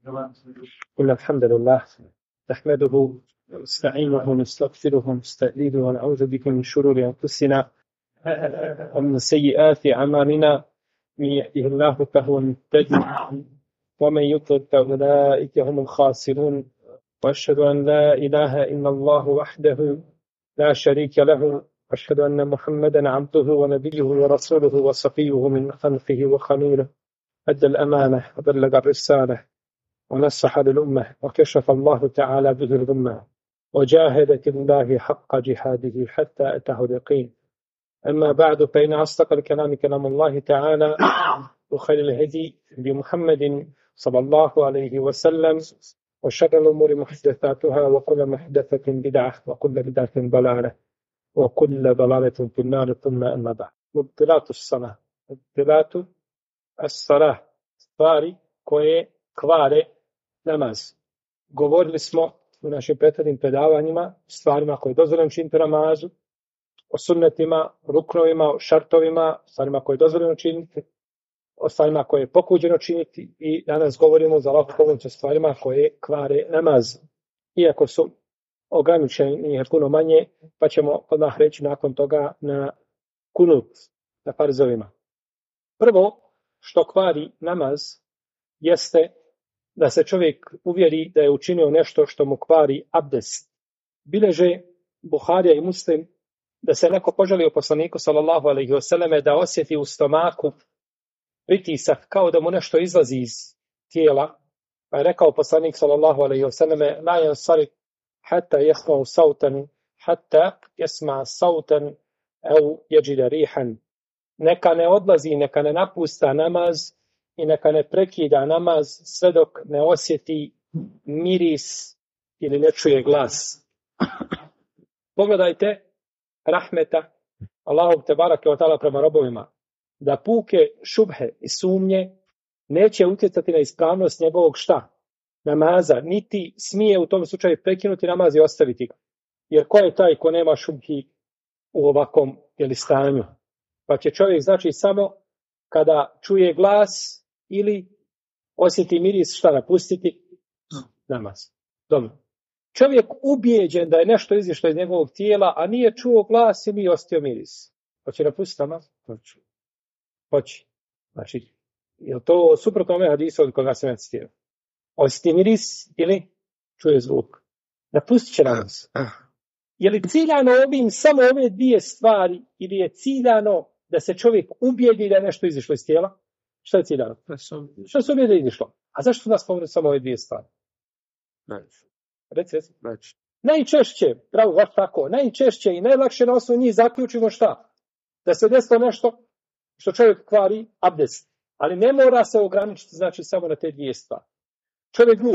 إن الحمد لله نحمده ونستعينه ونستغفره ونستهديه ونعوذ به من شرور أنفسنا ومن سيئات أعمالنا. من يهده الله فهو المهتدي ومن يضلل فأولئك هم الخاسرون. وأشهد أن لا إله إلا الله وحده لا شريك له، وأشهد أن محمدا عبده ونبيه ورسوله وصفيه من خلقه وخليله، أدى الأمانة وبلغ الرسالة ونصح للأمة وكشف الله تعالى به الغمة وجاهد في الله حق جهاده حتى أتاه اليقين. أما بعد، فإن أصدق الكلام كلام الله تعالى، وخير الهدي بمحمد صلى الله عليه وسلم، وشر الأمور محدثاتها، وكل محدثة بدعة، وكل بدعة ضلالة، وكل ضلالة في النار. ثم أما بعد. مبطلات الصلاة. مبطلات الصلاة stvari koje kvare namaz. Govorili smo u našim prethodnim predavanjima stvarima koje je dozvoljeno činiti u namazu, o sunnetima, ruknovima, o šartovima, stvarima koje je dozvoljeno činiti, o stvarima koje je pokuđeno činiti, i danas govorimo za Allahovu pomoć o stvarima koje kvare namaz. Iako su ograničeni je puno manje, pa ćemo odmah reći nakon toga na kunut, na farzovima. Prvo što kvari namaz jeste da se čovjek uvjeri da je učinio nešto što mu kvari abdest. Bileže Buharija i Muslim da se neko požalio poslaniku sallallahu alejhi ve selleme da osjeti u stomaku pritisak kao da mu nešto izlazi iz tijela, pa je rekao poslanik sallallahu alejhi ve selleme: la yansarif hatta yasma sautan hatta yasma sautan aw yajid rihan. Neka ne odlazi, neka ne napusta namaz i neka ne prekida namaz sve dok ne osjeti miris ili ne čuje glas. Pogledajte rahmeta Allahov tebarake ve taala prema robovima, da puke šubhe i sumnje neće utjecati na ispravnost njegovog šta? Namaza, niti smije u tom slučaju prekinuti namaz i ostaviti ga. Jer ko je taj ko nema šubhi u ovakvom stanju? Pa će čovjek, znači, samo kada čuje glas ili osjeti miris šta napustiti? Namaz. Dobro. Čovjek ubijeđen da je nešto izišlo iz njegovog tijela, a nije čuo glas i nije ostio miris. Hoće napustiti namaz? Hoće. Znači, je to suprotno ome hadisu od koga sam ja citirao? Osjeti miris ili čuje zvuk? Napustit će namaz. Je li ciljano ovim samo ove dvije stvari ili je ciljano da se čovjek ubijedi da je nešto izišlo iz tijela? Što je ciljano? Što se ubijedi da je izišlo? A zašto nas spomenuti samo ove dvije stvari? Reci. Najčešće, pravo baš tako, najčešće i najlakše na osnovu njih zaključimo šta? Da se desilo nešto što čovjek kvari abdest. Ali ne mora se ograničiti, znači, samo na te dvije stvari. Čovjek glup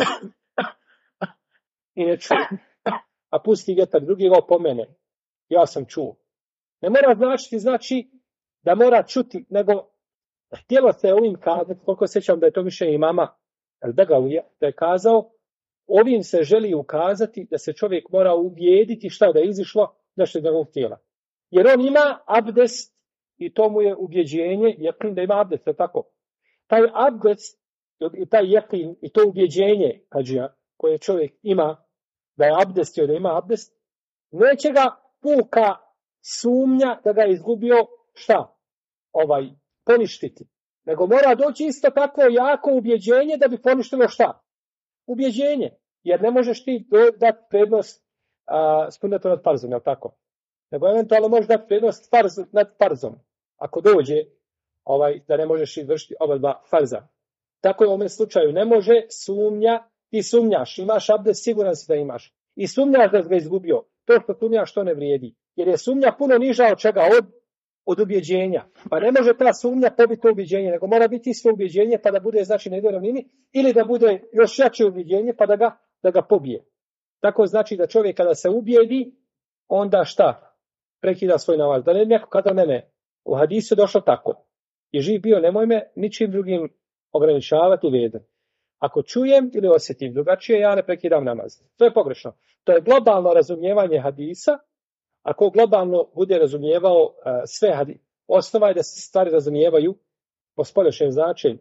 i ne čuje, a pusti vjetar, drugi ga opomene. Ja sam čuo. Ne mora značiti, znači, da mora čuti, nego htjelo se ovim kazati, koliko sjećam da je to mišljenje imama El-Begavija, da je kazao, ovim se želi ukazati da se čovjek mora ubijediti šta da je izišlo nešto iz njegovog tijela. Jer on ima abdest i to mu je ubjeđenje, jeqin da ima abdest, je tako? Taj abdest i taj jeqin i to ubjeđenje koje čovjek ima, da je abdest i da ima abdest, neće ga puka sumnja da ga je izgubio šta? Poništiti. Nego mora doći isto tako jako ubjeđenje da bi poništilo šta? Ubjeđenje. Jer ne možeš ti dati prednost sunnetu nad farzom, je li tako? Nego eventualno možeš dati prednost nad farzom. Ako dođe da ne možeš izvršiti oba dva farza. Tako je u ovom slučaju. Ne može sumnja, ti sumnjaš, imaš abdest, siguran si da imaš. I sumnjaš da ga izgubio. To što sumnjaš, to ne vrijedi. Jer je sumnja puno niža od čega? Od ubjeđenja. Pa ne može ta sumnja pobiti to ubjeđenje, nego mora biti isto ubjeđenje pa da bude, znači, na jednoj ravnini, ili da bude još jače ubjeđenje pa da ga pobije. Tako znači da čovjek kada se ubijedi, onda šta? Prekida svoj namaz. Da ne neko kada mene u hadisu došlo tako. I živ bio, nemoj me ničim drugim ograničavati vedan. Ako čujem ili osjetim drugačije, ja ne prekidam namaz. To je pogrešno. To je globalno razumijevanje hadisa. Ako globalno bude razumijevao sve hadise, osnova je da se stvari razumijevaju po spoljašnjem značenju.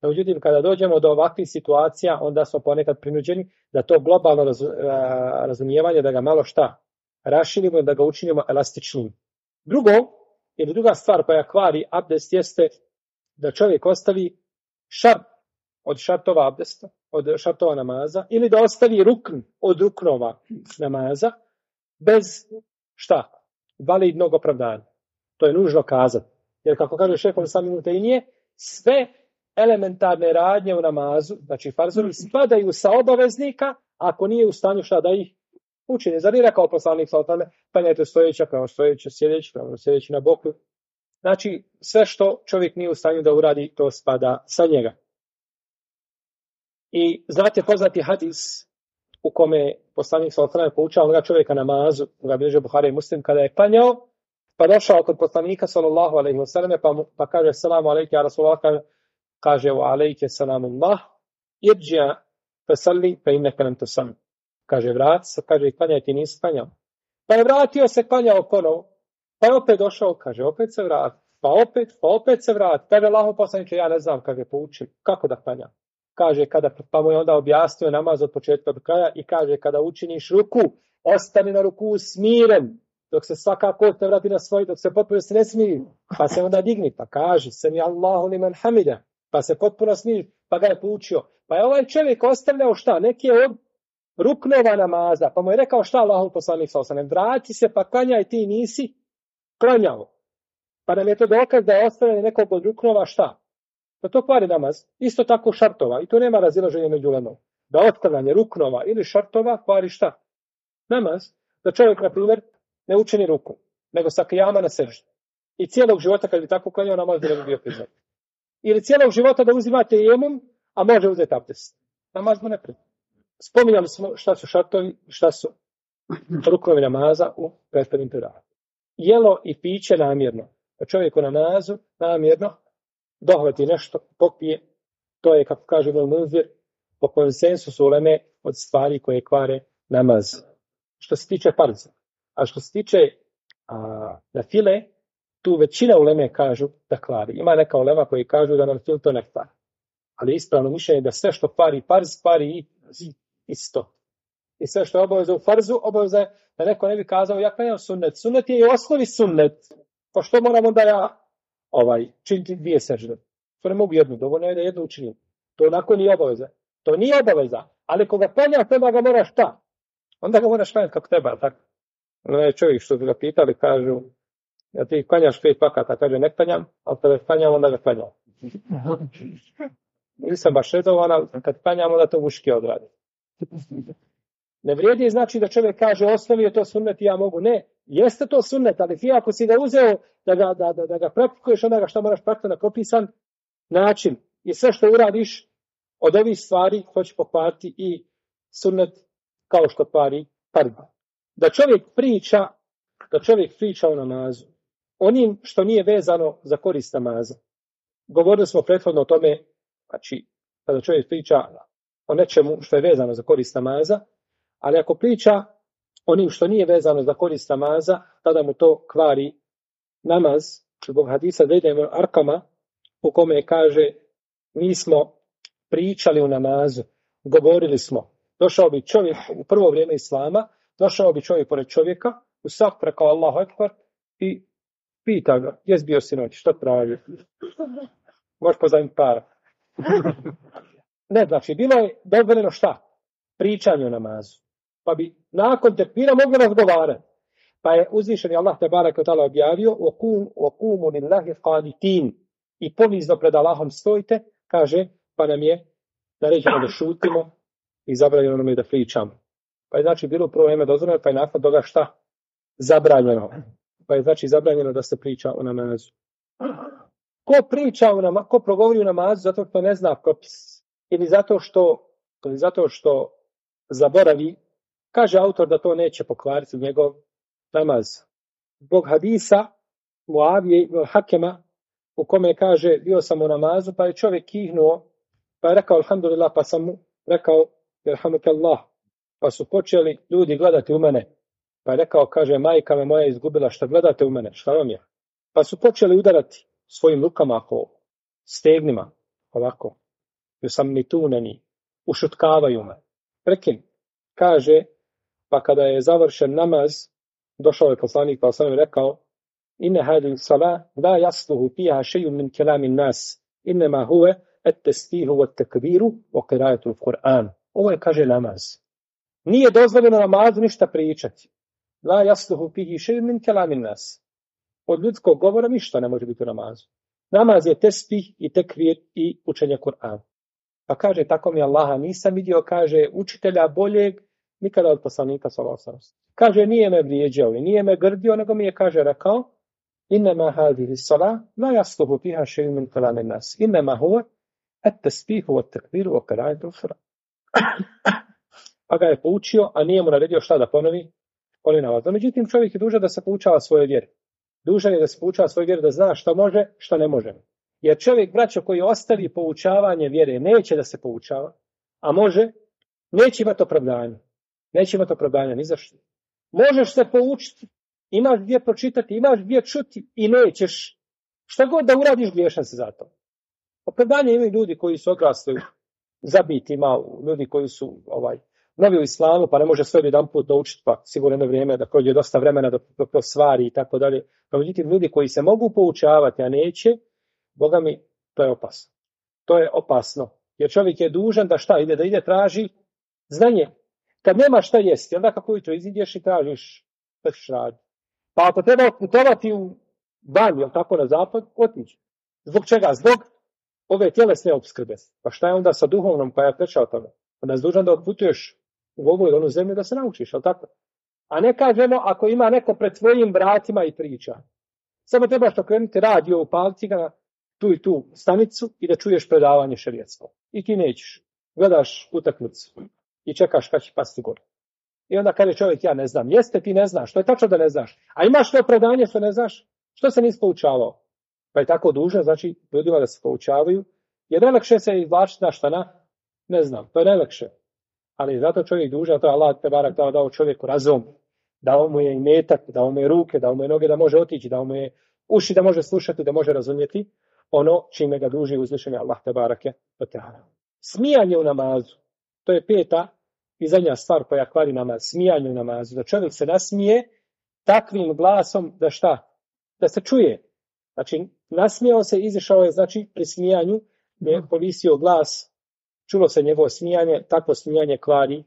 Međutim, kada dođemo do ovakvih situacija, onda smo ponekad prinuđeni da to globalno razumijevanje, da ga malo raširimo i da ga učinimo elastičnim. Druga stvar koja kvari abdest jeste da čovjek ostavi šart od šartova abdesta, od šartova namaza, ili da ostavi rukn od ruknova namaza, bez validnog opravdanja. To je nužno kazati. Jer kako kaže šejh Islam Ibn Tejmije, sve elementarne radnje u namazu, znači farzovi, spadaju sa obaveznika, ako nije u stanju da ih učini. Zar nije rekao poslanik sa otame, klanjajte stojeća, pravo stojeće, sjedeći na boku. Znači, sve što čovjek nije u stanju da uradi, to spada sa njega. I znate poznati hadis u kome poslanik sa otame poučava onoga čovjeka namazu, ga bilježi Buhari i Muslim, kada je klanjao, pa došao kod poslanika sallallahu alejhi ve selleme, pa kaže selamu alejke ja Rasulullah, kaže wa alejke selamullah, irđa fasalli fa innaka lam tusalli. Kaže vrati se, kaže klanjaj, ti nisi klanjao. Pa je vratio se, klanjao ponovo. Pa je opet došao, kaže opet se vrati. Pa opet se vrati. Kaže Allahov poslaniče, ja ne znam, kaže poučim kako da klanjam. Kaže pa mu je onda objasnio namaz od početka do kraja i kaže kada učiniš ruku, ostani na ruku smiren. Dok se svaka kost ne vrati na svoj, dok se potpuno se ne smiri, pa se onda digni, pa kaže sami Allahu liman hamida, pa se potpuno smiri, pa ga je poučio. Pa je ovaj čovjek ostavljao neki od ruknova namaza, pa mu je rekao Allahov poslanik sallallahu alejhi ve sellem, vrati se pa klanjaj, ti nisi klanjao. Pa nam je to dokaz da je ostavljanje nekog od ruknova da to kvari namaz. Isto tako šartova, i tu nema razilaženja među ulemom. Da ostavljanje ruknova ili šartova kvari namaz. Da čovjek, na primjer, ne učini ruku, nego sa kijama na seždi. I cijelog života kad bi tako klanjao, namaz bi ne bi bio priznat. Ili cijelog života da uzimate jemum, a može uzeti abdest. Namaz mu ne priznat. Spominjali smo šta su šartovi, šta su ruknovi namaza u prethodnim predavama. Jelo i piće namjerno. Da čovjek u namazu namjerno dohvati nešto, popije, to je, kako kaže Ibn Munzir, po konsensusu uleme od stvari koje kvare namaz. Što se tiče farza. A što se tiče na file, tu većina uleme kažu da kvari. Ima neka ulema koji kažu da na fil to ne kvari. Ali ispravno mišljenje da sve što kvari farz, kvari i isto. I sve što je obaveza u farzu, obaveza je da neko ne bi kazao ja klanjam sunnet. Sunnet je i osnovi sunnet. Pa što moram onda ja činiti dvije sežde? To ne mogu jednu, dovoljno je da jednu učinim. To onako nije obaveza. To nije obaveza. Ali koga klanjaš, onda ga moraš onda ga moraš klanjati kako treba, tako? Ono čovjek što su ga pitali, kažu, ja ti klanjaš 5 vakata, kaže ne klanjam, ali kada klanjam, onda ga klanjam. Nisam baš redovan, ali kad klanjam, onda to muški odradi. Ne vrijedi znači da čovjek kaže osnovi je to sunnet i ja mogu. Ne, jeste to sunnet, ali ti ako si ga uzeo da ga praktikuješ, onda ga šta moraš praktikati na propisan način. I sve što uradiš od ovih stvari hoće pokvariti i sunnet kao što kvari farz. Da čovjek priča o namazu, onim što nije vezano za korist namaza. Govorili smo prethodno o tome, znači, kada čovjek priča o nečemu što je vezano za korist namaza, ali ako priča onim što nije vezano za korist namaza, tada mu to kvari namaz. Zbog hadisa Zaida Arkama, u kome kaže, mi smo pričali u namazu, govorili smo. Došao bi čovjek u prvo vrijeme Islama, došao bi čovjek pored čovjeka, u saf rekao Allahu Ekber i pita ga, jes bio sinoć, što traži? Možeš pozajmiti para. Ne, znači, bilo je dozvoljeno pričanje o namazu. Pa bi nakon tekbira mogli razgovarati. Pa je uzvišeni Allah te barek ve taala objavio وَقُومُ لِلَّهِ قَانِتِينَ i ponizno pred Allahom stojite, kaže, pa nam je naređeno da šutimo i zabranjeno nam je da pričamo. Pa je znači bilo u prvo vrijeme dozvoljeno, pa je nakon toga zabranjeno. Pa je znači zabranjeno da se priča o namazu. Ko progovori u namazu zato što ne zna propis ili zato što zaboravi, kaže autor da to neće pokvariti njegov namaz. Zbog hadisa Muavije ibn Hakema, u kome kaže, bio sam u namazu, pa je čovjek kihnuo, pa je rekao alhamdulillah, pa sam mu rekao jerhamukallah, pa su počeli ljudi gledati u mene. Pa je rekao, kaže, majka me moja izgubila, šta gledate u mene, šta vam je? Pa su počeli udarati svojim rukama po stegnima, ovako. Yusammitunani, ušutkavaju me. Prekini. Kaže, pa kada je završen namaz, došao je poslanik, pa sam rekao, inne hadi salah la yasluhu fiha shay'un min kalamin nas, innema huwa at-tasbihu wat-takbiru wa qira'atu al-Qur'an. Ovo je, kaže, namaz. Nije dozvoljeno namazu ništa pričati. La yasluhu fihi shay'un min kalamin nas. Od ljudskog govora ništa ne može biti u namazu. Namaz je tesbih i tekvir i učenje Kur'ana. Pa kaže, tako mi Allaha nisam vidio, kaže, učitelja boljeg nikada od poslanika sallallahu alejhi ve sellem. Kaže, nije me vrijeđao i nije me grdio, nego mi je, kaže, rekao, innema hadihi salah la yasluhu fiha shay'un min kalamin nas. Innema huwa at-tasbihu wat-takbiru wa qira'atu al-Qur'an. Pa ga je poučio, a nije mu naredio šta da ponovi namaz. Međutim, čovjek je dužan da se poučava svoje vjere. Dužan je da se poučava svoje vjere, da zna šta može, šta ne može. Jer čovjek, braćo, koji ostavi poučavanje vjere, neće da se poučava, a može, neće imati opravdanja. Neće imati opravdanja, ni za što. Možeš se poučiti, imaš gdje pročitati, imaš gdje čuti i nećeš. Šta god da uradiš, griješan se za to. Opravdanje imaju ljudi koji su odrasli zabiti, ljudi koji su novi u islamu, pa ne može sve jedan put naučiti, pa sigurno vrijeme da prođe dosta vremena dok to stvari i tako dalje. No, međutim, ljudi koji se mogu poučavati, a neće, Boga mi, to je opasno. To je opasno. Jer čovjek je dužan da šta ide? Da ide traži znanje. Kad nema šta jesti, onda kako jutro izidješ i tražiš šta ćeš raditi. Pa ako treba putovati u banju, jel tako, na zapad, otići. Zbog čega? Zbog ove tjelesne opskrbe. Pa šta je onda sa duhovnom koja je preča od toga? Onda je dužan da otputuješ u ovu ili onu zemlju da se naučiš, jel tako? A ne kažemo ako ima neko pred tvojim vratima i priča. Samo trebaš okrenuti radio, upaliti ga na tu i tu stanicu i da čuješ predavanje šerijatsko. I ti nećeš. Gledaš utakmicu i čekaš kad će pasti gore. I onda kaže čovjek, ja ne znam. Jeste, ti ne znaš. To je tačno da ne znaš. A imaš to predanje što ne znaš? Što se nisi poučavao? Pa je tako dužno, znači, ljudima da se poučavaju. Jer najlakše se izvlačiti na šta na? Ne znam. To je najlakše. Ali zato čovjek dužan, to je Allah te barak dao čovjeku razum. Dao mu je i metak, dao mu je ruke, dao mu je noge da može otići, dao mu je uši da može slušati, da može razumjeti ono čime ga duži uzvišeni Allah te barake. Smijanje u namazu. To je peta i zadnja stvar koja kvari namaz. Smijanje u namazu. Da čovjek se nasmije takvim glasom da šta? Da se čuje. Znači, nasmijao se, izišao je, znači, pri smijanju je povisio glas, čulo se njegovo smijanje, takvo smijanje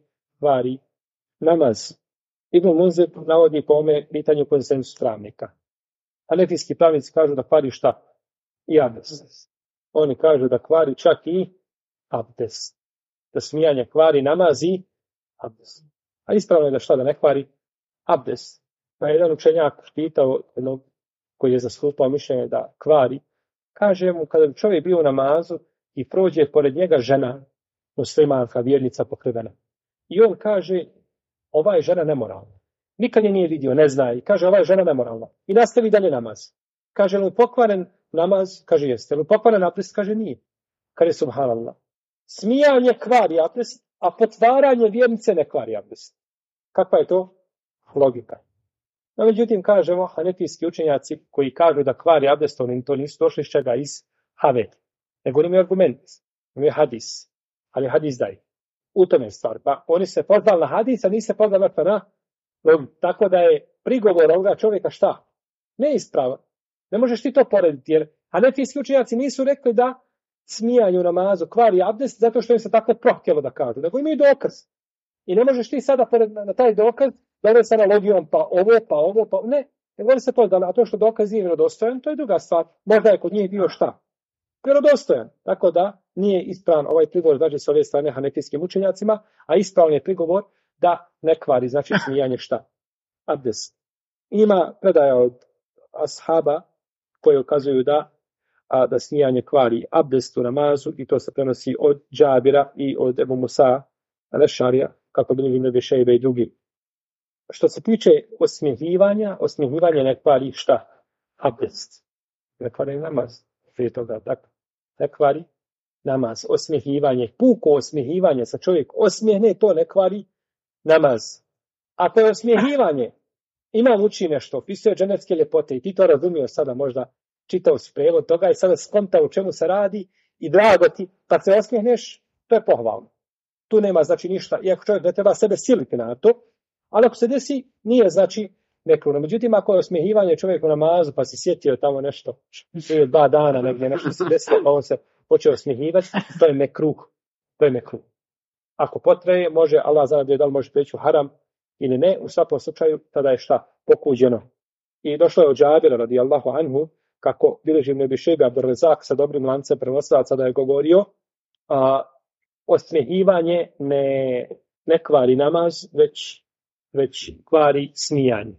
kvari namaz. Ibn Munzir navodi po ome pitanju konsensus pravnika. Hanefijski pravnici kažu da kvari šta? I abdest. Oni kažu da kvari čak i abdest. Da smijanje kvari namaz i abdest. A ispravno je da šta da ne kvari? Abdest. Pa jedan učenjak pitao jednog koji je zastupao mišljenje da kvari, kaže mu kada bi čovjek bio u namazu i prođe pored njega žena, muslimanka, vjernica pokrivena. I on kaže, ova je žena nemoralna. Nikad je nije vidio, ne zna. I kaže, ova je žena nemoralna. I nastavi dalje namaz. Kaže, li pokvaren namaz? Kaže, jeste. Li pokvaren abdest? Kaže, nije. Kaže, subhanallah. Smijanje kvari abdest, a potvaranje vjernice ne kvari abdest. Kakva je to logika? No, međutim, kažemo, hanefijski učenjaci koji kažu da kvari abdest, oni to nisu došli iz čega? Iz havet. Nego imaju argument. Imaju hadis. Ali hadis daje. U tome stvar. Pa oni se pozvali na hadis, a nisu se pozvali na logiku. Tako da je prigovor ovoga čovjeka šta? Neispravan. Ne možeš ti to porediti, jer hanefijski učenjaci nisu rekli da smijanje u namazu kvari abdest zato što im se tako prohtjelo da kažu. Nego imaju dokaz. I ne možeš ti sada na taj dokaz da je sa analogijom pa ovo, pa ne. Ne govori se to da, a to što dokaz nije vjerodostojan, to je druga stvar. Možda je kod njih bio šta? Vjerodostojan. Tako da nije ispravan ovaj prigovor, znači s ove strane hanefijskim učenjacima, a ispravan je prigovor da ne kvari, znači smijanje šta? Abdest. Ima predaja od ashaba koji ukazuju da smijanje kvari abdest u namazu i to se prenosi od Džabira i od Ebu Musa Al-Ešarija, kako bi Ibn Abi Šejbe i drugi. Što se tiče osmjehivanje ne kvari šta? Abdest. Ne kvari namaz. Prije toga, dakle, ne kvari namaz. Osmjehivanje, puko osmjehivanje sa čovjek osmijehne, to ne kvari namaz. Ako je osmjehivanje, imam uči nešto, pisuje dženevske ljepote i ti to razumio sada možda, čitao si prevod toga i sada skonta u čemu se radi i drago ti, kad se osmijehneš, to je pohvalno. Tu nema znači ništa, iako čovjek ne treba sebe siliti na to, ali ako se desi, nije znači mekruh. Međutim, ako je osmijehivanje čovjeku u namazu, pa se sjetio tamo nešto, prije 2 dana negdje nešto se desilo, pa on se počeo osmijehivati, to je mekruh. To je mekruh. Ako potraje, može, Allah zna da li može preći u haram ili ne, u svakom slučaju, tada je šta? Pokuđeno. I došlo je od Džabira radijallahu anhu, kako bilježi Ibn Abi Šejbe Abdurrazak sa dobrim lancem prenosilaca da je govorio, osmijehivanje ne kvari namaz, već kvari smijanje.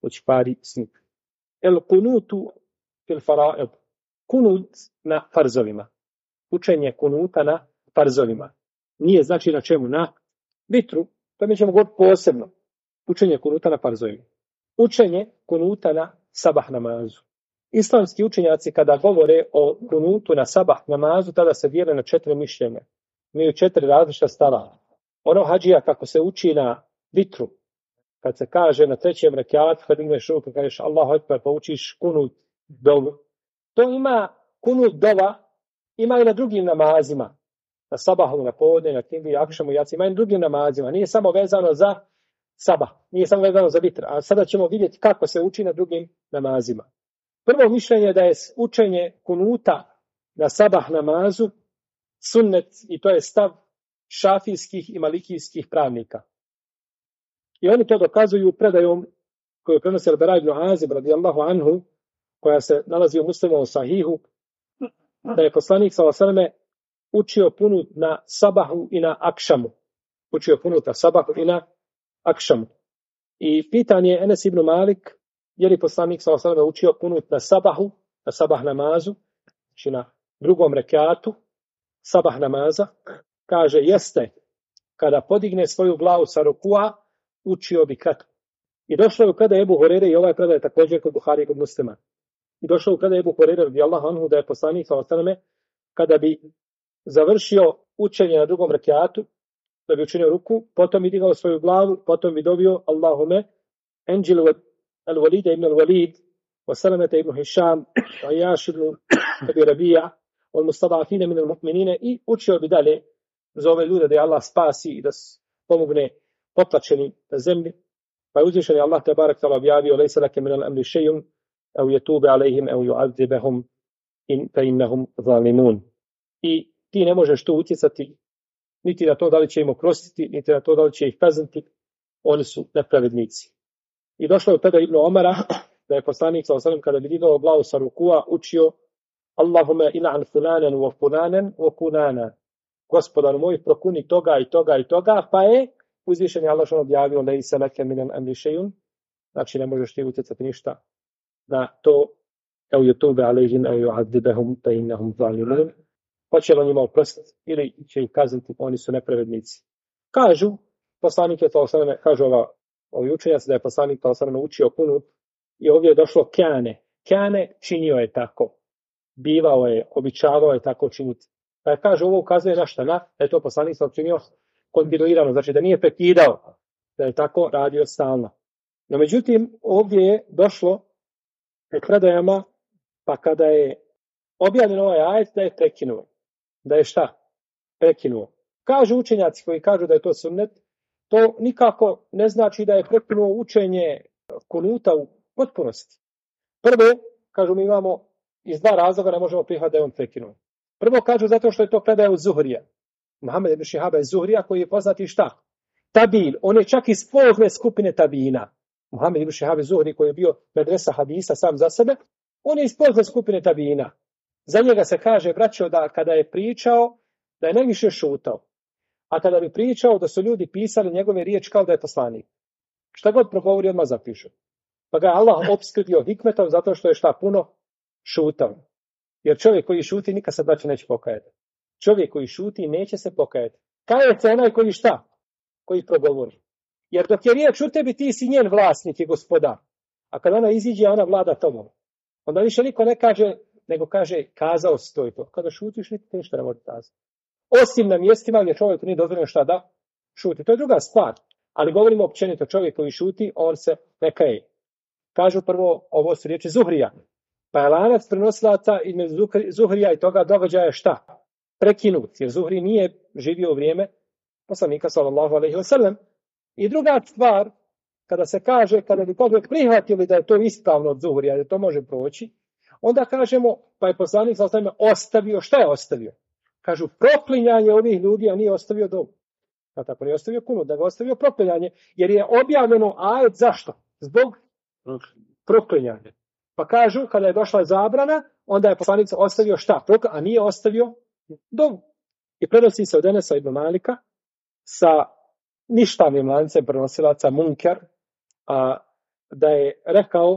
El kunutu fil faraid. Kunut na farzovima. Učenje kunuta na farzovima. Nije znači na čemu? Na vitru. To mi ćemo govoriti posebno. Učenje kunuta na farzovima. Učenje kunuta na sabah namazu. Islamski učenjaci kada govore o kunutu na sabah namazu, tada se dijele na 4 mišljenja. Imaju 4 različita stava. Ono hadžija kako se uči na vitru, kad se kaže na 3. rekatu, kad imaš ruku, kad kažeš Allahu ekber, pa učiš kunut dovu. To ima kunut dova, ima i na drugim namazima. Na sabahu, na podne, na kindiji, akšamu, jaci, ima i na drugim namazima. Nije samo vezano za sabah, nije samo vezano za vitr. A sada ćemo vidjeti kako se uči na drugim namazima. Prvo mišljenje je da je učenje kunuta na sabah namazu sunnet i to je stav šafijskih i malikijskih pravnika. I oni to dokazuju predajom koju prenosi Al-Bara ibn Azib radijallahu anhu, koja se nalazi u Muslimovom sahihu, da je poslanik sallallahu alejhi ve selleme učio kunut na sabahu i na akšamu. Učio kunut na sabahu i na akšamu. I pitanje je Enes ibn Malik, je li poslanik sallallahu alejhi ve selleme učio kunut na sabahu, na sabah namazu, znači na drugom rekatu sabah namaza, kaže jeste, kada podigne svoju glavu sa rukua, učio bi kratko. I došlo je u predaje Ebu Hurere, i ovaj predaj je također kod Buhari i kod Muslima. I došlo je u predaje Ebu Hurere radijallahu anhu da je poslanik sallallahu alejhi ve selleme kada bi završio učenje na drugom rekatu, da bi učinio ruku, potom bi digao svoju glavu, potom bi dovio Allahume enđil al-Walid ibn al-Walid wa Salamata ibn Hisham wa Ayash ibn Abi Rabija wal mustadafina min al-mu'minina i učio bi dalje za ove ljude da je Allah spasi i da pomogne potlačeni na zemlji. Pa je uzvišeni Allah tebarek ta'ala objavio lejsa lake min al-amri šejun au yetube alejhim au yu'adzibahum fa innahum zalimun. I ti ne možeš tu utjecati niti na to da li će im oprostiti, niti na to da li će ih kazniti. Oni su nepravednici. I došlo je tada Ibn Omara da je poslanik sallallahu alejhi ve sellem kada bi digao glavu sa rukua učio Allahumma il'an fulanan wa fulanan wa kunana. Gospodar moj, prokuni toga i toga i toga, pa je uzvišeni Allah što objavio lejsa lake min al-amri šejun. Znači ne možeš ti utjecati ništa na to au yetube alejhim au yu'adzibahum fa innahum zalimun. Hoće li on njima oprostiti ili će ih kazniti, oni su nepravednici. Kažu, poslanik je to osnovne, kažu ovi učenjaci da je poslanik to osnovne učio kunut i ovdje je došlo kjane. Kjane činio je tako. Bivao je, običavao je tako činiti. Pa je kaže, ovo ukazuje na šta? Da je to poslanik sam činio kontinuirano, znači da nije prekidao, da je tako radio stalno. No međutim, ovdje je došlo u predajama, pa kada je objavljen ovaj ajet, da je prekinuo. Da je šta? Prekinuo. Kažu učenjaci koji kažu da je to sunnet, to nikako ne znači da je prekinuo učenje kunuta u potpunosti. Prvo, kažu mi imamo iz 2 razloga ne možemo prihvatiti da je on prekinuo. Prvo kažu zato što je to predaja od Zuhrija. Muhammed ibn Šihaba je Zuhrija koji je poznati šta? Tabil. On je čak iz polne skupine tabina. Muhammed ibn Šihaba je Zuhri koji je bio medresa hadisa sam za sebe. On je iz polne skupine tabina. Za njega se kaže, braćo, da kada je pričao, da je najviše šutao. A kada bi pričao, da su ljudi pisali njegove riječi kao da je poslanik. Šta god progovori, odmah zapišu. Pa ga je Allah opskrbio hikmetom zato što je šta puno šutao. Jer čovjek koji šuti nikad se, braćo, neće pokajati. Čovjek koji šuti neće se pokajati. Kaje se onaj koji šta? Koji progovori. Jer dok je riječ u tebi, ti si njen vlasnik i gospodar. A kada ona iziđe, ona vlada tobom. Onda više niko ne kaže, nego kaže, kazao si to i to. Kada šutiš, ništa ne može kazati. Osim na mjestima gdje čovjek nije dozvoljeno šta da šuti. To je druga stvar. Ali govorimo općenito, čovjek koji šuti, on se ne kaje. Kažu prvo, ovo su riječi Zuhrija. Pa je lanac prenosilaca između Zuhrija i toga događaja šta? prekinut, jer Zuhri nije živio u vrijeme poslanika sallallahu alejhi ve sellem. I druga stvar, kada se kaže, kada bi kod prihvatili da je to ispravno od Zuhrija, da to može proći, onda kažemo, pa je poslanik sallallahu alejhi ve sellem ostavio, šta je ostavio? Kažu, proklinjanje ovih ljudi, a nije ostavio dovu. Pa tako nije ostavio kunut, da ga ostavio proklinjanje, jer je objavljeno ajet zašto? Zbog proklinjanja. Pa kažu, kada je došla zabrana, onda je poslanik ostavio šta? A nije ostavio dovu. I prenosi se od Enesa ibn Malika sa ništavnim lancem prenosilaca Munker, da je rekao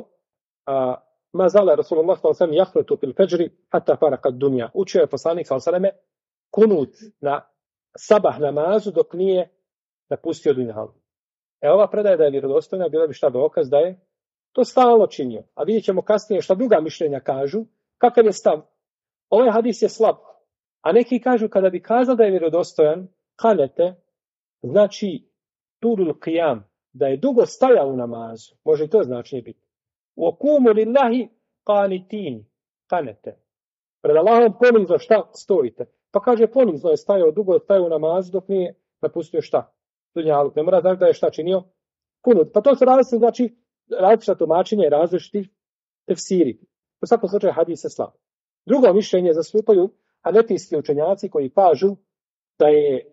ma zala Rasulullah sallallahu alejhi ve sellem yahrutu fil fajri hatta faraka ad-dunya. Učio je poslanik sallallahu alejhi ve sellem kunut na sabah namazu dok nije napustio dunjalu. Ova predaja da je vjerodostojna, bila bi šta dokaz da je to stalno činio. A vidjet ćemo kasnije šta druga mišljenja kažu, kakav je stav. Ovaj hadis je slab. A neki kažu kada bi kazao da je vjerodostojan, kanete, znači turul qiyam, da je dugo stajao u namazu. Može i to značenje biti. Waqumu lillahi qanitin, kanete. Pred Allahom ponizno šta stojite. Pa kaže ponizno je stajao, dugo je stajao u namazu dok nije napustio šta? Dunjaluk. Ne mora znači da je šta činio? Kunut. Pa to se različno, znači različita tumačenja i različiti tefsiri. U svakom slučaju hadis je slab. Drugo mišljenje zastupaju hanefijski učenjaci koji kažu da je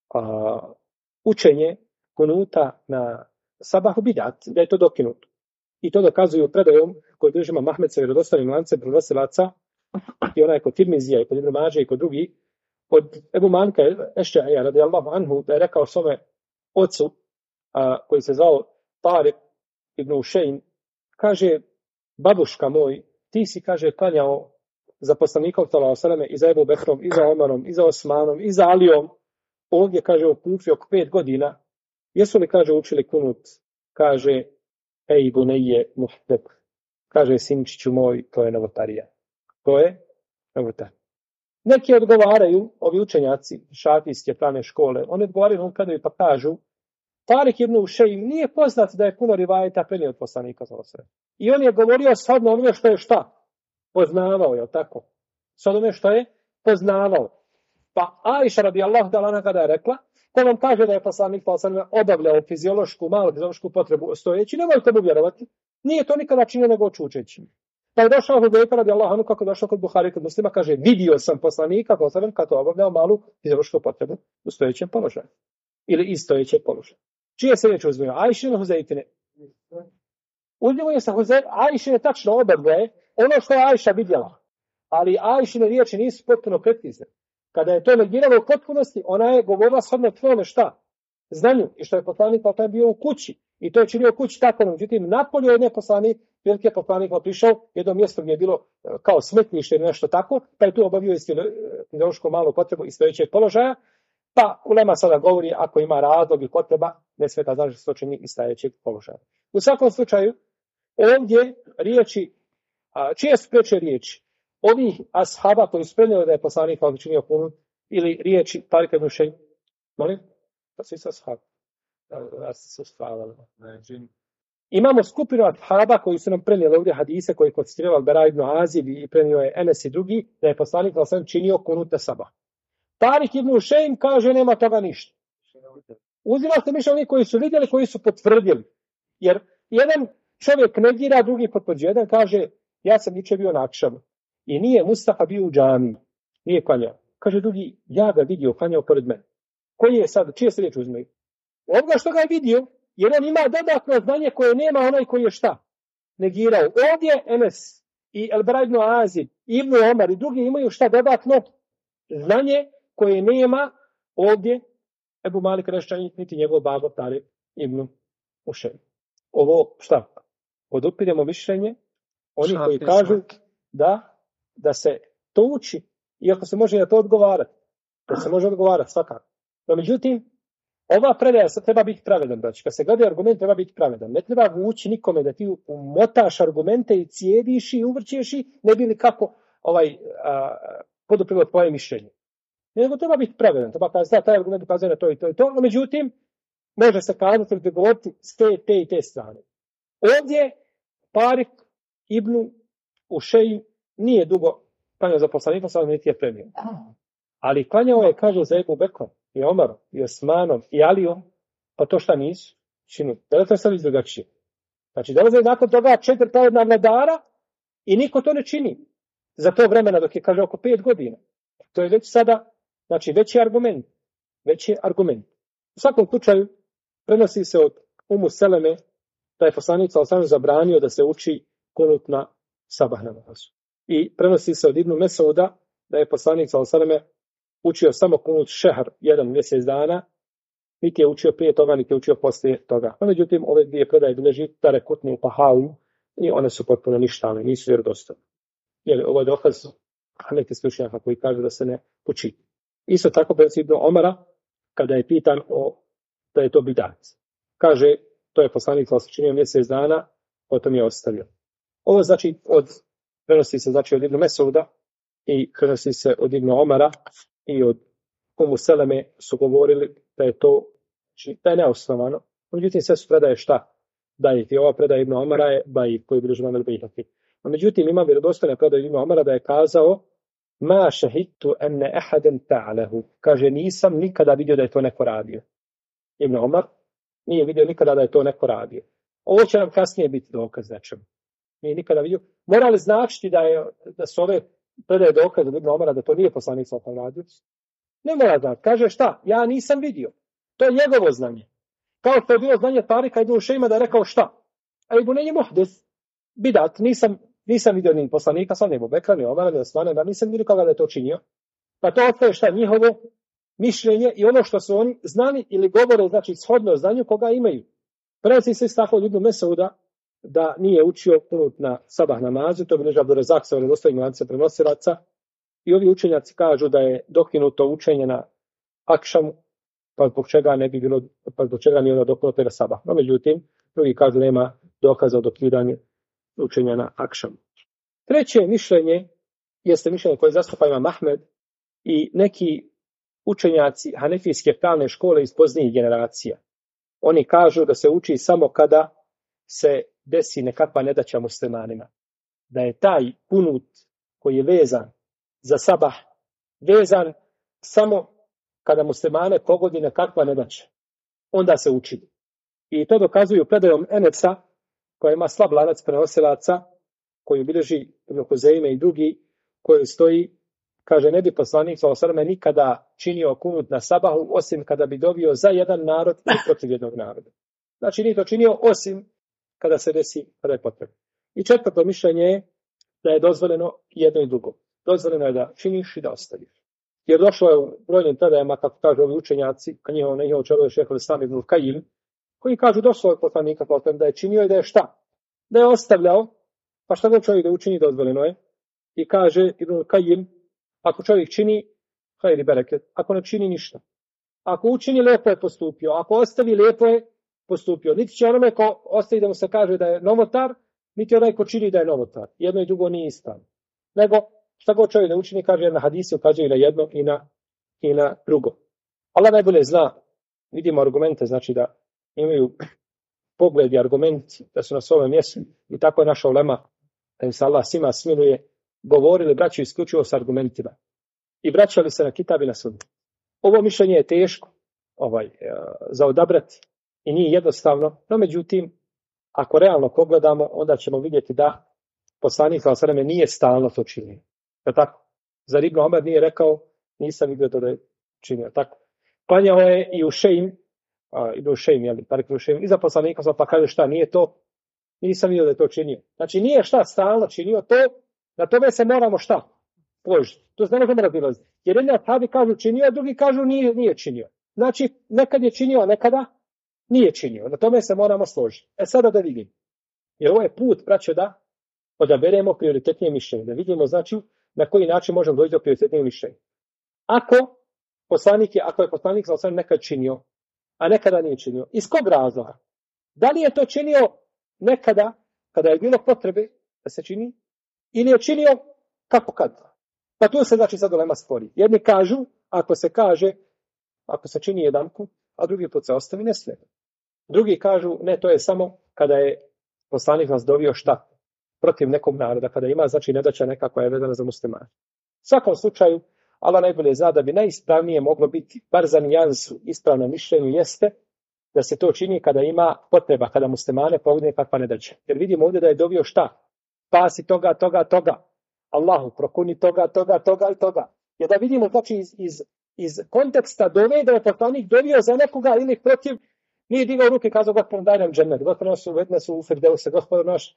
učenje kunuta na sabahu bidat, da je to dokinuto. I to dokazuju predajom koju bilježi imam Ahmed sa vjerodostojnim lancem prenosilaca i onaj kod Tirmizija i kod Ibn Mađe i kod drugi. Od Ebu Manka Eš'aija radijallahu anhu da je rekao svome ocu koji se zvao Tariq ibn Ušejn, kaže, babuška moj, ti si, kaže, klanjao za poslanikom sallallahu alejhi ve selleme i za Ebu Bekrom, i za Omarom, i za Osmanom, i za Alijom, ovdje, kaže, u Kufi oko 5 godina, jesu li, kaže, učili kunut? Kaže, ej bunejje muhdeb, kaže, sinčiću moj, to je novotarija. To je novotarija. Neki odgovaraju, ovi učenjaci šafijske pravne škole, oni odgovaraju na predaju pa kažu, Tarik ibn Ušejn nije poznat da je puno rivajeta prenio od poslanika sallallahu alejhi ve sellem. I on je govorio shodno onome što je šta? Poznavao, je tako? Shodno onome što je poznavao. Pa Ajša radijallahu ta'ala anha kada je rekla, ko vam kaže da je poslanik sallallahu alejhi ve sellem obavljao malu fiziološku potrebu stojeći, nemojte mu vjerovati. Nije to nikada činio nego čučeći. Pa je došao Hudejfa radijallahu anhu, kako je došao kod Buhari, kod Muslima, kaže, vidio sam poslanika sallallahu alejhi ve sellem kad je obavljao malu fiziološku potrebu u stojećem položaju. Ili iz stojećeg položaja. Čije se riječ uzmeju? Ajšine, Huzejfine. Uzmimo se Ajšine tačno obadve, ono što je Ajša vidjela. Ali Ajšine riječi nisu potpuno precizne. Kada je to negiralo u potpunosti, ona je govorila shodno tvojome šta? Znanju. I što je poslanik pa bio u kući. I to je činio u kući tako. Međutim, napolju jedne poslanik, velike poslanik prišao, jedno mjesto gdje je bilo kao smetlište ili nešto tako, pa je tu obavio fiziološku malu potrebu iz stojećeg položaja. Pa ulema sada govori, ako ima razlog i potreba, ne smeta znači što čini iz stajećeg položaja. U svakom slučaju, ovdje riječi, čije su preče riječi? Ovih ashaba koji su prenijeli da je poslanik činio kunut, ili riječi Tarika ibn Ušejn? Molim? Pa svi su ashabi. Ja se su stvarali. Imamo skupinu ashaba koji su nam prenijeli ovdje hadise koji koncitrirali Al-Bara ibn Azib i prenio je Enes i drugi, da je poslanik činio kunut na sabah. Tarik ibn Ušejn kaže nema toga ništa. Uzima se mišljenje oni koji su vidjeli, koji su potvrdili. Jer jedan čovjek negira, drugi potvrđuje. Jedan kaže, ja sam jučer bio na akšamu i nije Mustafa bio u džamiji. Nije klanjao. Kaže drugi, ja ga vidio, klanjao pored mene. Koji je sad, čije se riječ uzmeju? Ovoga što ga je vidio, jer on ima dodatno znanje koje nema onaj koji je šta? Negirao. Ovdje Enes i Al-Bara ibn Azib, Ibn Omar i drugi imaju šta dodatno znanje koje nema ovdje Ebu Malik Reščani, niti njegov babo Tarik ibn Ušejn. Ovo šta? Podupiremo mišljenje oni koji kažu da se to uči, iako se može na to odgovarati. Da se može odgovarati svakako. No međutim, ova predaja treba biti pravedan. Znači, kad se gleda argument, treba biti pravedan. Ne treba vući nikome da ti umotaš argumente i cijediš i uvrćeš i ne bi li kako poduprilo tvoje mišljenje. Nego treba biti pravedan. Treba kazati, taj argument ukazuje na to i to i to. No međutim, može se kazati ili govoriti s te i te strane. Ovdje Tarik ibn Ušejn nije dugo klanjao za poslanika, sad niti je premio. Ali klanjao je, kaže, za Ebu Bekrom, i Omarom, i Osmanom, i Alijom, pa to šta nisu činili. Da li to sad drugačije? Znači, dolaze nakon toga 4 pravedna vladara i niko to ne čini. Za to vremena, dok je, kaže, oko 5 godina. To je već sada, znači, veći argument. Veći argument. U svakom slučaju, prenosi se od Umu Seleme da je poslanik sallallahu alejhi ve sellem zabranio da se uči kunut na sabah namazu. I prenosi se od Ibnu Mesauda da je poslanik sallallahu alejhi ve sellem učio samo kunut šehr 1 mjesec dana, niti je učio prije toga, niti je učio poslije toga. No, međutim, ove dvije predaje bilježi Darekutni u Tahavu i one su potpuno ništavne, nisu vjerodostojne. Jer ovo je dokaz neki stručnjaka koji kažu da se ne uči. Isto tako prenosi Ibnu Omara kada je pitan da je to bidat. Kaže, to je poslanik sallallahu alejhi ve sellem mjesec dana, potom je ostavio. Ovo znači prenosi se znači od Ibnu Mesauda i prenosi se od Ibnu Omara i od Umu Seleme su govorili da je to da je neosnovano. Međutim, sve su predaje šta? Da je ova predaja Ibnu Omara je baji koji bilježi Imam el-Bejhaqi. Međutim, ima vjerodostojna predaja Ibnu Omara da je kazao ma šahidtu enne ahaden ta'alehu. Kaže, nisam nikada vidio da je to neko radio. Ibn Omar nije vidio nikada da je to neko radio. Ovo će nam kasnije biti dokaz nečemu. Nije nikada vidio. Mora li značiti da su ove predaje dokaz od Ibn Omara da to nije poslanik sallallahu alejhi ve sellem radio? Ne mora znati. Kaže šta? Ja nisam vidio. To je njegovo znanje. Kao što je bilo znanje Tarika ibn Šejma da je rekao šta? A Ibn je muhdis. Bidat. Nisam vidio ni poslanika, sam ni Ebu Bekra, ni Omara, ni Osmana, da nisam vidio kada da je to činio. Pa to ostaje šta? Njihovo mišljenje i ono što su oni znali ili govore, znači shodno znanju koga imaju. Prenosi se tako od Ibnu Mesauda da nije učio kunut na sabah namazu, to bilježi Abdurrazak sa vjerodostojnim lancem prenosilaca. I ovi učenjaci kažu da je dokinuto učenje na akšamu, pa zbog čega ne bi bilo, pa zbog čega nije ono dokinuto na sabah. No, međutim, drugi kažu nema dokaza o dokidanju učenja na akšamu. Treće mišljenje jeste mišljenje koje zastupa Imam Ahmed i neki učenjaci hanefijske pravne škole iz poznijih generacija. Oni kažu da se uči samo kada se desi nekakva nedaća muslimanima. Da je taj kunut koji je vezan za sabah, vezan samo kada muslimane pogodi nekakva nedaća. Onda se uči. I to dokazuju predajom Enesa, koja ima slab lanac prenosilaca, koju bilježi Ibn Huzejme i drugi, koji stoji, kaže, ne bi poslanik sallallahu alejhi ve sellem nikada činio kunut na sabahu, osim kada bi dovio za jedan narod i protiv jednog naroda. Znači, nije to činio osim kada se desi, kada je potrebno. I četvrto mišljenje je da je dozvoljeno jedno i drugo. Dozvoljeno je da činiš i da ostaviš. Jer došlo je u brojnim predajama, kako kažu ovi učenjaci, a njihovo čelo je šejh Islam ibn Kajim, koji kažu došlo je poslanika da je činio i da je šta? Da je ostavljao, pa šta god čovjek da učini, dozvoljeno je. I kaže Ibn Kajim, ako čovjek čini, hajri bereket, ako ne čini ništa. Ako učini, lijepo je postupio. Ako ostavi, lijepo je postupio. Niti će onome ko ostavi da mu se kaže da je novotar, niti onaj ko čini da je novotar. Jedno i drugo nije ispravno. Nego, šta god čovjek ne učini, kaže na hadisi, ukazuje i na jedno i na drugo. Allah najbolje zna, vidimo argumente, znači da imaju pogled i argumenti, da su na svome mjestu. I tako je naša ulema, da im se Allah svima smiluje, govorili braću isključivo s argumentima. I vraćali se na kitab i na sunnet. Ovo mišljenje je teško za odabrati i nije jednostavno, no međutim, ako realno pogledamo, onda ćemo vidjeti da poslanik sallallahu alejhi ve sellem nije stalno to činio. Je tako? Zar Ibn Omer nije rekao, nisam vidio to da je činio. Tako? Klanjao je i u Šejm, iza poslanika, pa kaže šta, nije to, nisam vidio da je to činio. Znači nije šta stalno činio to, na tome se moramo šta? Složiti. To se ne možemo razilaziti. Jer jedni ashabi kažu činio, a drugi kažu nije činio. Znači, nekad je činio, a nekada nije činio. Na tome se moramo složiti. Sada da vidimo. Jer ovo je put, braćo, da odaberemo prioritetnije mišljenje. Da vidimo, znači, na koji način možemo doći do prioritetnije mišljenja. Ako je poslanik sallallahu alejhi nekad činio, a nekada nije činio. Iz kog razloga? Da li je to činio nekada, kada je bilo potrebe da se čini, ili je činio kako kad? Pa tu se znači sad ulema spori. Jedni kažu, ako se čini jedanput, a drugi put se ostavi, ne slijedi. Drugi kažu, ne, to je samo kada je poslanik nas dovio šta? Protiv nekog naroda, kada ima znači nedaća neka koja je vezana za muslimane. U svakom slučaju, Allah najbolje zna da bi najispravnije moglo biti, bar za nijansu ispravno mišljenju jeste da se to čini kada ima potreba, kada muslimane pogodne kakva nedaća. Jer vidimo ovdje da je dovio šta? Spasi toga. Allahu, prokuni toga i toga. Jer da vidimo, znači, iz konteksta dove da je poslanik dovio za nekoga ili protiv, nije digao ruke i kazao Gospodin daj nam džennet, Gospodin naš uvedi nas u Firdevse, Gospodin naš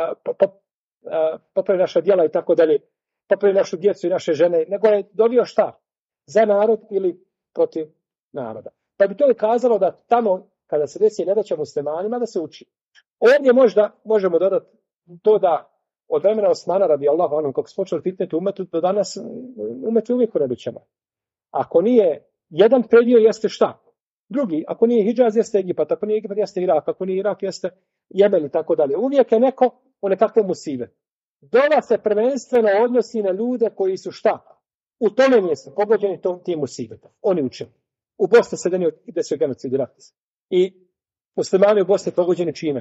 popravi naša djela i tako dalje, popravi našu djecu i naše žene, nego je dovio šta? Za narod ili protiv naroda. Pa bi to kazalo da tamo, kada se desi nedaća muslimanima, da se uči. Ovdje možda možemo dodati to da od vremena Osmana radijallahu anhu, kako se počeli fitneti umetu, do danas umet je uvijek u nedaćama. Ako nije jedan predio, jeste šta? Drugi, ako nije Hidžaz, jeste Egipat, ako nije Egipat, jeste Irak, ako nije Irak, jeste Jemen i tako dalje. Uvijek je neko u nekakvom musibe. Dova se prvenstveno odnosi na ljude koji su šta? U tome mjestu, pogođeni tim musibetom. Oni uče. U Bosni se desio genocid i rat. I muslimani u Bosni pogođeni čime?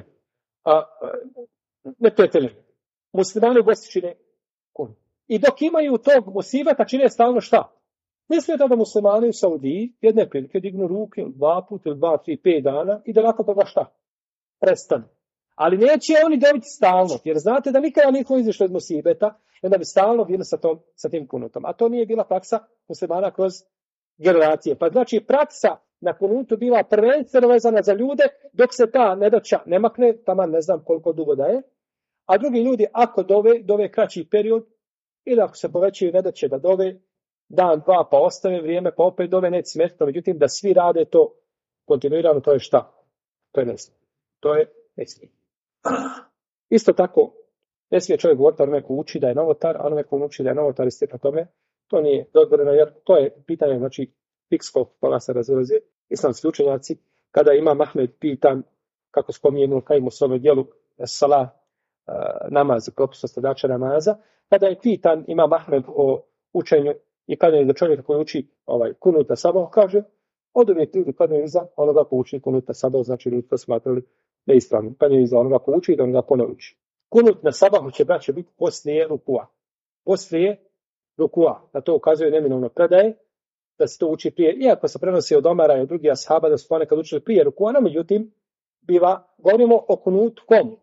Neprijatelji. Muslimani u Bosni čine kun. I dok imaju tog musibeta, čine stalno šta? Mislite da muslimani u Saudiji jedne prilike dignu ruke 2 puta ili 2, 3, 5 dana i da nakon toga šta? Prestanu. Ali neće oni dobiti stalno, jer znate da nikada niko izišao iz musibeta, onda bi stalno bili sa tim kunutom. A to nije bila praksa muslimana kroz generacije. Pa znači praksa na kunutu bila prvenstveno vezana za ljude, dok se ta nedaća ne makne, taman ne znam koliko dugo da je. A drugi ljudi, ako dove kraći period, ili ako se povećaju nedaće da dove, dan, dva, pa ostave vrijeme, pa opet dove, neće smetno. Međutim, da svi rade to kontinuirano, to je šta? To je nesmije. To je nesmije. Isto tako, ne smije čovjek govoriti onome ko uči da je novotar, a onome ko uči da je novotar isti po tome, to nije dozvoljeno, jer to je pitanje, znači, fikskog, koga se razilazi islamski učenjaci, kada ima Ahmed pitan, kako spominje Kajim u svome dijelu, salah, namaz, propis ostavljača namaza, kada je pitan ima Ahmed o učenju i kada je za čovjeka koji uči kunuta sabah, kaže, od uvijek ljudi kladaju iza onoga ko uči kunuta sabah, znači ljudi to smatrali neispravnim. Kladaju iza onoga ko uči i da onoga ponovići. Kunut na sabahu će braće biti poslije rukua. Poslije rukua. Na to ukazuje neminovno predaje, da se to uči prije, iako se prenosi od Omara i od drugih ashaba da su ponekad učili prije rukua, no međutim, govorimo o kunutu komu?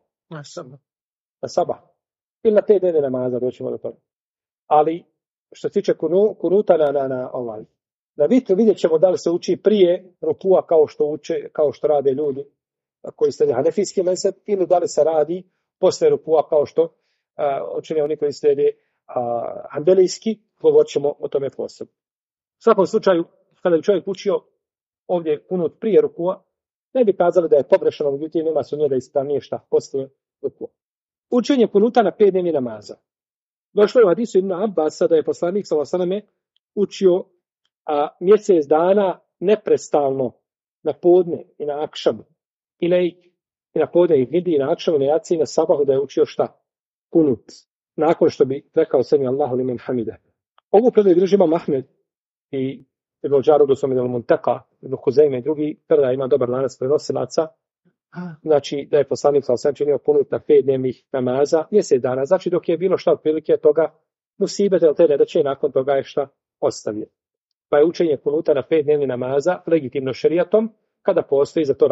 Na sabah. Ili na te dene namaza, doćemo do toga. Ali, što se tiče kunuta na vitru, vidjet ćemo da li se uči prije rukua kao što rade ljudi koji slijede hanefijski mezheb, ili da li se radi posle rukua kao što učine oni koji slijede hanbelijski, govorit ćemo o tome posebno. U svakom slučaju, kada bi čovjek učio ovdje kunut prije rukua, ne bi kazali da je pogrešano, međutim nema sumnje da je ispravnije šta posle rukua. Učenje kunuta na 5 dnevnih namaza. Došlo je u hadisu Ibn Abbasa da je poslanik s.a.v. učio mjesec dana neprestalno na podne i na akšamu. I na podne i vidi i na akšamu, na jaci i na sabahu da je učio šta? Kunut. Nakon što bi rekao sami Allahu limen hamide. Ovu predaju drži imam Ahmed i Ibn Đarudu Somid al-Muntaka, Ibn Huzeyme i drugi, preda ima dobar lanac prenosilaca. Znači da je poslanik s.a.v. činio kunut na 5 dnevnih namaza, mjesec dana. Znači dok je bilo šta otprilike toga musibete, ali te nedaće nakon toga je šta ostavio. Pa je učenje kunuta na 5 dnevnih namaza legitimno šerijatom kada postoji za to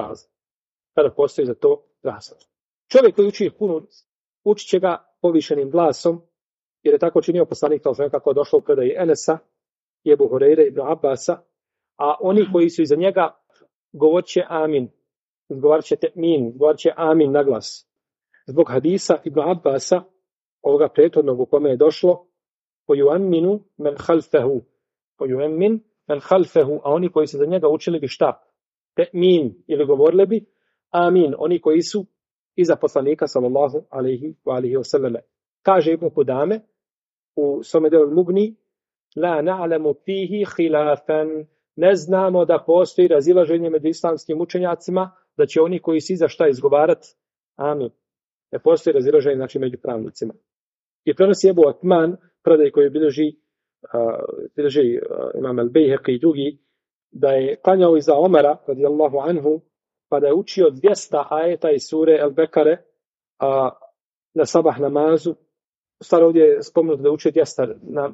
razlog. Čovjek koji uči kunut, učit će ga povišenim glasom, jer je tako činio poslanik s.a.v. kako je došlo u predaji Enesa, Ebu Hureyre, Ibn Abbasa, a oni koji su iza njega govorit će amin, izgovarit će te'min, govorit će amin na glas. Zbog hadisa Ibn Abbasa, ovoga prethodnog u kome je došlo, poju'amminu men halfehu, a oni koji su za njega učili bi šta? Te'min, ili govorili bi amin, oni koji su iza poslanika sallallahu alaihi wa sallam. Kaže Ibn Kudame u svome delu Mugni, la na'lamu fihi khilafan, ne znamo da postoji razilaženje među islamskim učenjacima, da će oni koji su iza šta izgovarati amin. Ne postoji razilaženje, znači među pravnicima. I prenosi Ebu Atman, predaj koji bilježi imam al-Bejheqi i drugi, da je klanjao iza Omara, radijallahu anhu, pa da je učio 200 ajeta iz sure Al-Bekare na sabah namazu, stvar ovdje je spomenuto da uči djesta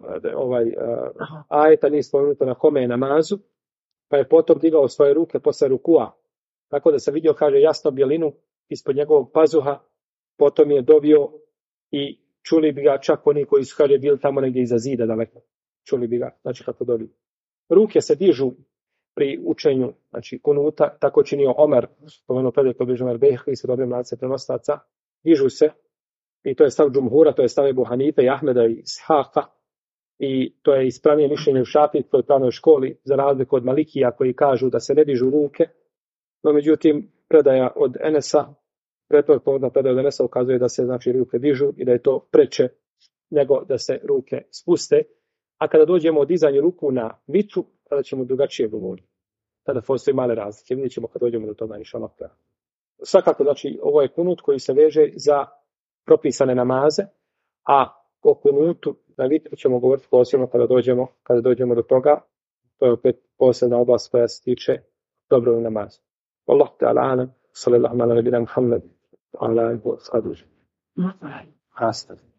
ajeta, nije spomenuto na kome je namazu, pa je potom digao svoje ruke posle rukua, tako da se vidio, kaže, jasno bjelinu ispod njegovog pazuha, potom je dovio i čuli bi ga čak oni koji su, kaže, bili tamo negdje iza zida daleko. Čuli bi ga, znači kako dovi. Ruke se dižu pri učenju, znači kunuta, tako činio Omer, spomenuo predaj kod Omer Behri, se dobrim lance prenostaca, dižu se, i to je stav džumhura, to je stav Ebu Hanife i Ahmeda i Ishaqa, i to je ispravnije mišljenje u Šafijskoj pravnoj školi, za razliku od Malikija koji kažu da se ne dižu ruke, no međutim predaja od Enesa, prethodna predaja od Enesa ukazuje da se, znači, ruke dižu i da je to preče nego da se ruke spuste. A kada dođemo od dizanja ruku na vitru, tada ćemo drugačije govoriti. Tada postoji male razlike. Vidjet ćemo kad dođemo do toga, inšallah. Svakako, znači, ovo je kunut koji se veže za propisane namaze, a o kunutu na vitru ćemo govoriti posebno kada dođemo do toga. To je opet posebna oblast koja se tiče dobrovoljnog namaza. Wallahu ta'ala alam, sallallahu ala nabina Muhammed, ala alihi wa sahbihi.